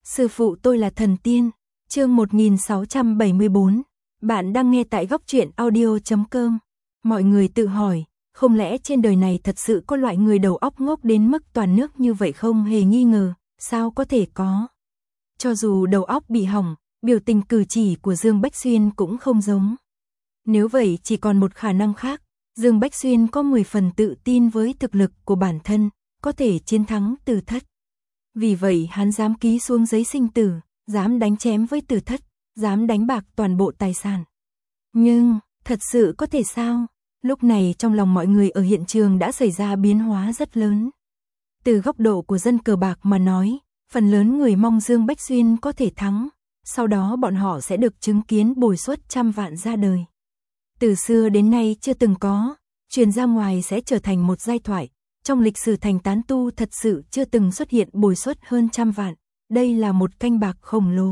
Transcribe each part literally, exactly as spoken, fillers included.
Sư phụ tôi là thần tiên. Chương một nghìn sáu trăm bảy mươi bốn. Bạn đang nghe tại góc truyện audio chấm com. Mọi người tự hỏi, không lẽ trên đời này thật sự có loại người đầu óc ngốc đến mức toàn nước như vậy không hề nghi ngờ, sao có thể có. Cho dù đầu óc bị hỏng, biểu tình cử chỉ của Dương Bách Xuyên cũng không giống. Nếu vậy chỉ còn một khả năng khác, Dương Bách Xuyên có mười phần tự tin với thực lực của bản thân, có thể chiến thắng Từ Thất. Vì vậy hắn dám ký xuống giấy sinh tử, dám đánh chém với Từ Thất, dám đánh bạc toàn bộ tài sản. Nhưng, thật sự có thể sao? Lúc này trong lòng mọi người ở hiện trường đã xảy ra biến hóa rất lớn. Từ góc độ của dân cờ bạc mà nói, phần lớn người mong Dương Bách Xuyên có thể thắng, sau đó bọn họ sẽ được chứng kiến bồi suất trăm vạn ra đời. Từ xưa đến nay chưa từng có, truyền ra ngoài sẽ trở thành một giai thoại. Trong lịch sử thành tán tu thật sự chưa từng xuất hiện bồi suất hơn trăm vạn, đây là một canh bạc khổng lồ.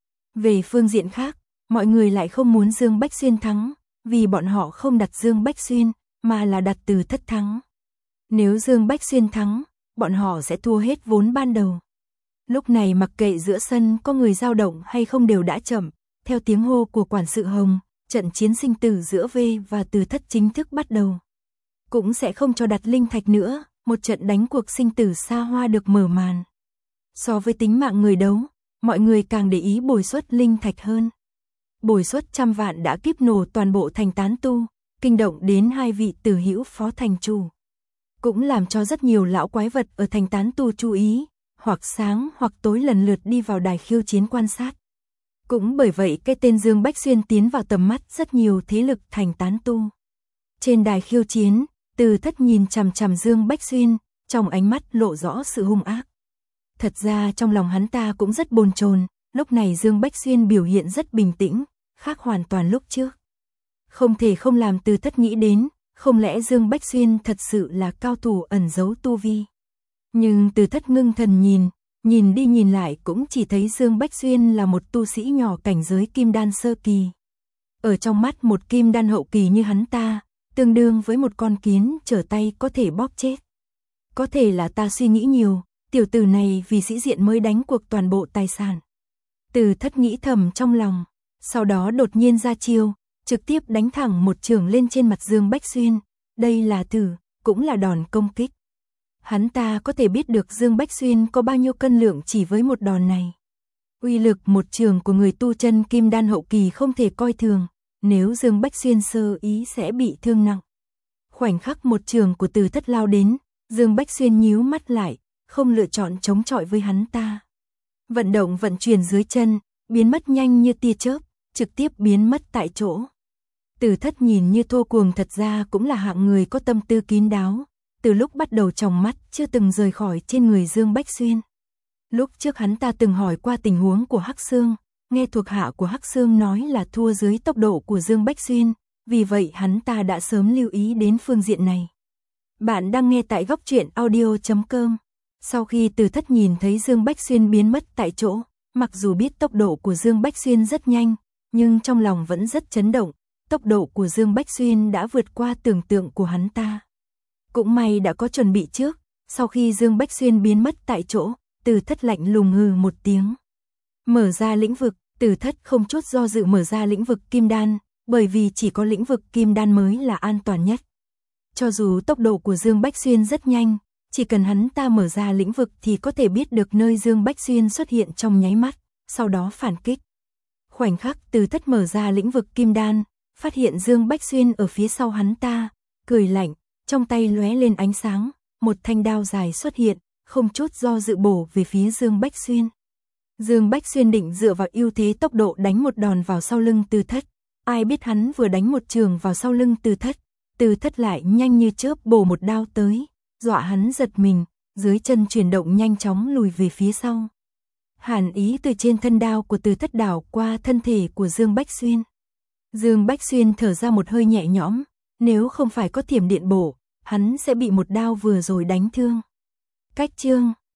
Về phương diện khác, mọi người lại không muốn Dương Bách Xuyên thắng, vì bọn họ không đặt Dương Bách Xuyên, mà là đặt Từ Thất thắng. Nếu Dương Bách Xuyên thắng, bọn họ sẽ thua hết vốn ban đầu. Lúc này mặc kệ giữa sân có người dao động hay không đều đã chậm, theo tiếng hô của quản sự Hồng, trận chiến sinh tử giữa V và Từ Thất chính thức bắt đầu. Cũng sẽ không cho đặt linh thạch nữa, một trận đánh cuộc sinh tử xa hoa được mở màn. So với tính mạng người đấu, mọi người càng để ý bồi suất linh thạch hơn. Bồi suất trăm vạn đã kíp nổ toàn bộ thành tán tu, kinh động đến hai vị tử hữu phó thành chủ. Cũng làm cho rất nhiều lão quái vật ở thành tán tu chú ý, hoặc sáng hoặc tối lần lượt đi vào đài khiêu chiến quan sát. Cũng bởi vậy cái tên Dương Bách Xuyên tiến vào tầm mắt rất nhiều thế lực thành tán tu. Trên đài khiêu chiến, Từ Thất nhìn chằm chằm Dương Bách Xuyên, trong ánh mắt lộ rõ sự hung ác. Thật ra trong lòng hắn ta cũng rất bồn chồn, lúc này Dương Bách Xuyên biểu hiện rất bình tĩnh, khác hoàn toàn lúc trước. Không thể không làm Từ Thất nghĩ đến, không lẽ Dương Bách Xuyên thật sự là cao thủ ẩn giấu tu vi. Nhưng Từ Thất ngưng thần nhìn, nhìn đi nhìn lại cũng chỉ thấy Dương Bách Xuyên là một tu sĩ nhỏ cảnh giới kim đan sơ kỳ. Ở trong mắt một kim đan hậu kỳ như hắn ta, tương đương với một con kiến trở tay có thể bóp chết. Có thể là ta suy nghĩ nhiều, tiểu tử này vì sĩ diện mới đánh cuộc toàn bộ tài sản. Từ Thất nghĩ thầm trong lòng, sau đó đột nhiên ra chiêu, trực tiếp đánh thẳng một chưởng lên trên mặt Dương Bách Xuyên. Đây là thử, cũng là đòn công kích. Hắn ta có thể biết được Dương Bách Xuyên có bao nhiêu cân lượng chỉ với một đòn này. Uy lực một chưởng của người tu chân kim đan hậu kỳ không thể coi thường. Nếu Dương Bách Xuyên sơ ý sẽ bị thương nặng. Khoảnh khắc một trường của Từ Thất lao đến, Dương Bách Xuyên nhíu mắt lại, không lựa chọn chống chọi với hắn ta. Vận động vận chuyển dưới chân, biến mất nhanh như tia chớp, trực tiếp biến mất tại chỗ. Từ Thất nhìn như thô cuồng thật ra cũng là hạng người có tâm tư kín đáo, từ lúc bắt đầu tròng mắt chưa từng rời khỏi trên người Dương Bách Xuyên. Lúc trước hắn ta từng hỏi qua tình huống của Hắc Xương. Nghe thuộc hạ của Hắc Xương nói là thua dưới tốc độ của Dương Bách Xuyên, vì vậy hắn ta đã sớm lưu ý đến phương diện này. Bạn đang nghe tại góc truyện audio chấm com. Sau khi Từ Thất nhìn thấy Dương Bách Xuyên biến mất tại chỗ, mặc dù biết tốc độ của Dương Bách Xuyên rất nhanh, nhưng trong lòng vẫn rất chấn động, tốc độ của Dương Bách Xuyên đã vượt qua tưởng tượng của hắn ta. Cũng may đã có chuẩn bị trước, sau khi Dương Bách Xuyên biến mất tại chỗ, Từ Thất lạnh lùng hừ một tiếng. Mở ra lĩnh vực, Từ Thất không chút do dự mở ra lĩnh vực kim đan, bởi vì chỉ có lĩnh vực kim đan mới là an toàn nhất. Cho dù tốc độ của Dương Bách Xuyên rất nhanh, chỉ cần hắn ta mở ra lĩnh vực thì có thể biết được nơi Dương Bách Xuyên xuất hiện trong nháy mắt, sau đó phản kích. Khoảnh khắc Từ Thất mở ra lĩnh vực kim đan, phát hiện Dương Bách Xuyên ở phía sau hắn ta, cười lạnh, trong tay lóe lên ánh sáng, một thanh đao dài xuất hiện, không chút do dự bổ về phía Dương Bách Xuyên. Dương Bách Xuyên định dựa vào ưu thế tốc độ đánh một đòn vào sau lưng Từ Thất. Ai biết hắn vừa đánh một trường vào sau lưng Từ Thất, Từ Thất lại nhanh như chớp bổ một đao tới, dọa hắn giật mình, dưới chân chuyển động nhanh chóng lùi về phía sau. Hàn ý từ trên thân đao của Từ Thất đảo qua thân thể của Dương Bách Xuyên. Dương Bách Xuyên thở ra một hơi nhẹ nhõm, nếu không phải có thiểm điện bổ, hắn sẽ bị một đao vừa rồi đánh thương. Cách chương